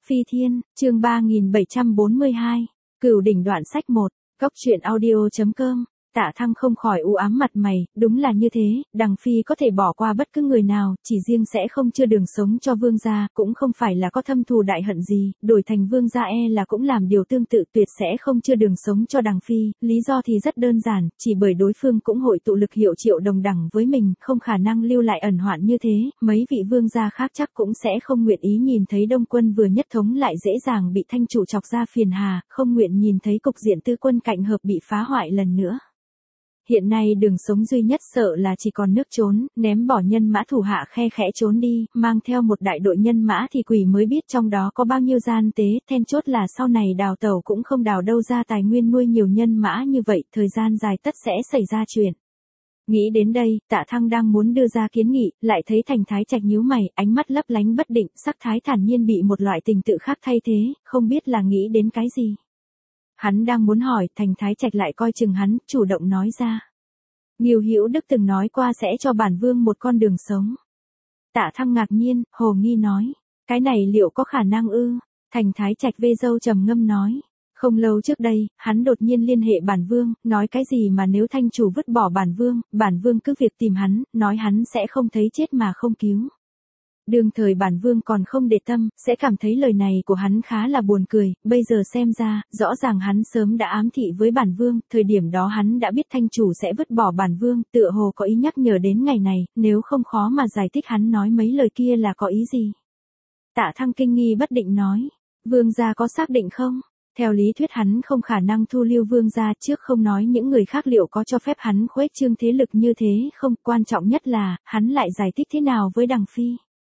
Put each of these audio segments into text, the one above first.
Phi Thiên, chương 3742, Cửu đỉnh đoạn sách 1, Cốc truyện audio.com. Tạ Thăng không khỏi u ám mặt mày, đúng là như thế, Đằng Phi có thể bỏ qua bất cứ người nào, chỉ riêng sẽ không chưa đường sống cho vương gia, cũng không phải là có thâm thù đại hận gì, đổi thành vương gia là cũng làm điều tương tự, tuyệt sẽ không chưa đường sống cho Đằng Phi, lý do thì rất đơn giản, chỉ bởi đối phương cũng hội tụ lực hiệu triệu đồng đẳng với mình, không khả năng lưu lại ẩn hoạn như thế, mấy vị vương gia khác chắc cũng sẽ không nguyện ý nhìn thấy Đông Quân vừa nhất thống lại dễ dàng bị thanh chủ chọc ra phiền hà, không nguyện nhìn thấy cục diện tư quân cạnh hợp bị phá hoại lần nữa. Hiện nay đường sống duy nhất sợ là chỉ còn nước trốn, ném bỏ nhân mã thủ hạ khe khẽ trốn đi, mang theo một đại đội nhân mã thì quỷ mới biết trong đó có bao nhiêu gian tế, then chốt là sau này đào tẩu cũng không đào đâu ra tài nguyên nuôi nhiều nhân mã như vậy, thời gian dài tất sẽ xảy ra chuyện. Nghĩ đến đây, Tạ Thăng đang muốn đưa ra kiến nghị, lại thấy Thành Thái Trạch nhíu mày, ánh mắt lấp lánh bất định, sắc thái thản nhiên bị một loại tình tự khác thay thế, không biết là nghĩ đến cái gì. Hắn đang muốn hỏi, Thành Thái Trạch lại coi chừng hắn, chủ động nói ra. Ngưu Hữu Đức từng nói qua sẽ cho bản vương một con đường sống. Tạ Thăng ngạc nhiên, hồ nghi nói, cái này liệu có khả năng ư? Thành Thái Trạch vê râu trầm ngâm nói. Không lâu trước đây, hắn đột nhiên liên hệ bản vương, nói cái gì mà nếu thanh chủ vứt bỏ bản vương cứ việc tìm hắn, nói hắn sẽ không thấy chết mà không cứu. Đương thời bản vương còn không để tâm, sẽ cảm thấy lời này của hắn khá là buồn cười, bây giờ xem ra, rõ ràng hắn sớm đã ám thị với bản vương, thời điểm đó hắn đã biết thanh chủ sẽ vứt bỏ bản vương, tựa hồ có ý nhắc nhở đến ngày này, nếu không khó mà giải thích hắn nói mấy lời kia là có ý gì. Tạ Thăng kinh nghi bất định nói, vương gia có xác định không? Theo lý thuyết hắn không khả năng thu lưu vương gia, trước không nói những người khác liệu có cho phép hắn khuếch trương thế lực như thế không, quan trọng nhất là, hắn lại giải thích thế nào với Đằng Phi.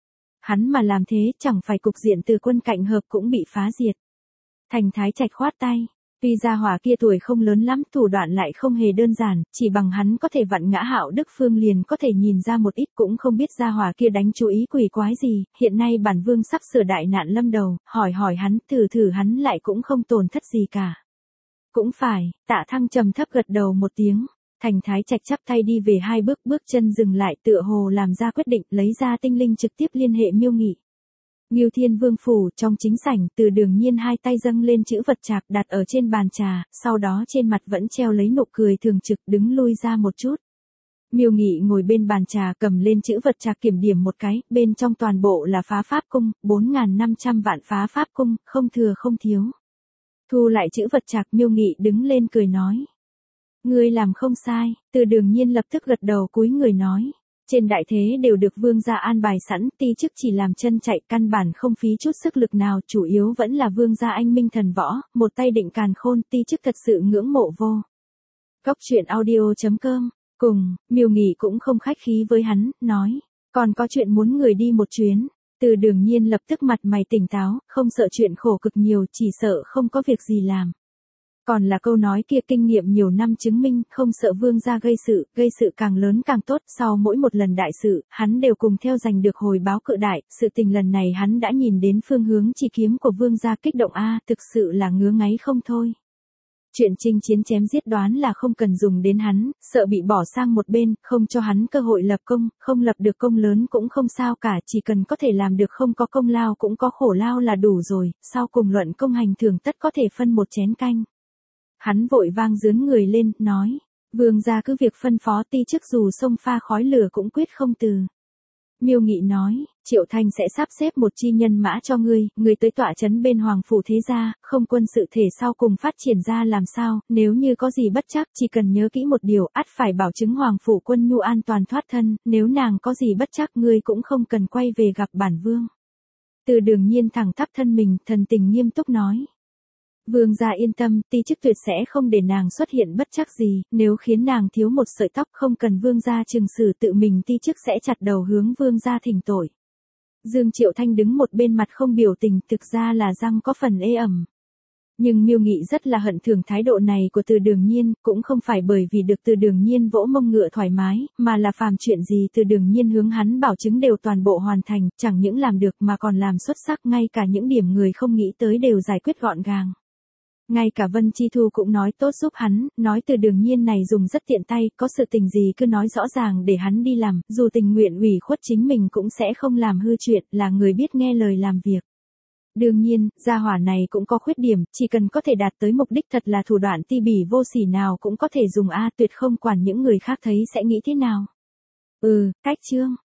Hắn mà làm thế chẳng phải cục diện từ quân cạnh hợp cũng bị phá diệt. Thành Thái Trạch khoát tay, vì gia hỏa kia tuổi không lớn lắm, thủ đoạn lại không hề đơn giản, chỉ bằng hắn có thể vặn ngã Hạo Đức Phương liền có thể nhìn ra một ít, cũng không biết gia hỏa kia đánh chú ý quỷ quái gì, hiện nay bản vương sắp sửa đại nạn lâm đầu, hỏi hắn, thử hắn lại cũng không tổn thất gì cả. Cũng phải, Tạ Thăng trầm thấp gật đầu một tiếng. Thành Thái Trạch chắp tay đi về hai bước, bước chân dừng lại, tựa hồ làm ra quyết định, lấy ra tinh linh trực tiếp liên hệ Miêu Nghị. Ngưu Thiên Vương phủ, trong chính sảnh, Từ Đường Nhiên hai tay dâng lên chữ vật trạc đặt ở trên bàn trà, sau đó trên mặt vẫn treo lấy nụ cười thường trực, đứng lui ra một chút. Miêu Nghị ngồi bên bàn trà cầm lên chữ vật trạc kiểm điểm một cái, bên trong toàn bộ là phá pháp cung, 4.500 vạn phá pháp cung, không thừa không thiếu. Thu lại chữ vật trạc, Miêu Nghị đứng lên cười nói. Ngươi làm không sai, Từ Đường Nhiên lập tức gật đầu cúi người nói. Trên đại thế đều được vương gia an bài sẵn, ti chức chỉ làm chân chạy, căn bản không phí chút sức lực nào, chủ yếu vẫn là vương gia anh minh thần võ, một tay định càn khôn, ti chức thật sự ngưỡng mộ vô. Cốc truyện audio.com, cùng, Miêu Nghị cũng không khách khí với hắn, nói, còn có chuyện muốn người đi một chuyến. Từ Đường Nhiên lập tức mặt mày tỉnh táo, không sợ chuyện khổ cực nhiều, chỉ sợ không có việc gì làm. Còn là câu nói kia kinh nghiệm nhiều năm chứng minh, không sợ vương gia gây sự càng lớn càng tốt, sau mỗi một lần đại sự, hắn đều cùng theo giành được hồi báo cự đại, sự tình lần này hắn đã nhìn đến phương hướng chi kiếm của vương gia kích động thực sự là ngứa ngáy không thôi. Chuyện chinh chiến chém giết đoán là không cần dùng đến hắn, sợ bị bỏ sang một bên, không cho hắn cơ hội lập công, không lập được công lớn cũng không sao cả, chỉ cần có thể làm được không có công lao cũng có khổ lao là đủ rồi, sau cùng luận công hành thưởng tất có thể phân một chén canh. Hắn vội vang dướn người lên, nói, vương gia cứ việc phân phó, ti chức dù xông pha khói lửa cũng quyết không từ. Miêu Nghị nói, Triệu Thanh sẽ sắp xếp một chi nhân mã cho ngươi tới tọa trấn bên Hoàng phủ thế gia, không quân sự thể sau cùng phát triển ra làm sao, nếu như có gì bất chắc, chỉ cần nhớ kỹ một điều, ắt phải bảo chứng Hoàng phủ quân nhu an toàn thoát thân, nếu nàng có gì bất chắc ngươi cũng không cần quay về gặp bản vương. Từ Đường Nhiên thẳng thắp thân mình, thần tình nghiêm túc nói. Vương gia yên tâm, ti chức tuyệt sẽ không để nàng xuất hiện bất chắc gì, nếu khiến nàng thiếu một sợi tóc không cần vương gia trừng xử, tự mình ti chức sẽ chặt đầu hướng vương gia thỉnh tội. Dương Triệu Thanh đứng một bên mặt không biểu tình, thực ra là răng có phần ê ẩm. Nhưng Miêu Nghị rất là hận thường thái độ này của Từ Đường Nhiên, cũng không phải bởi vì được Từ Đường Nhiên vỗ mông ngựa thoải mái, mà là phàm chuyện gì Từ Đường Nhiên hướng hắn bảo chứng đều toàn bộ hoàn thành, chẳng những làm được mà còn làm xuất sắc, ngay cả những điểm người không nghĩ tới đều giải quyết gọn gàng. Ngay cả Vân Chi Thu cũng nói tốt giúp hắn, nói Từ Đường Nhiên này dùng rất tiện tay, có sự tình gì cứ nói rõ ràng để hắn đi làm, dù tình nguyện ủy khuất chính mình cũng sẽ không làm hư chuyện, là người biết nghe lời làm việc. Đương nhiên, gia hỏa này cũng có khuyết điểm, chỉ cần có thể đạt tới mục đích thật là thủ đoạn ti bỉ vô sỉ nào cũng có thể dùng tuyệt không quản những người khác thấy sẽ nghĩ thế nào. Cách chương.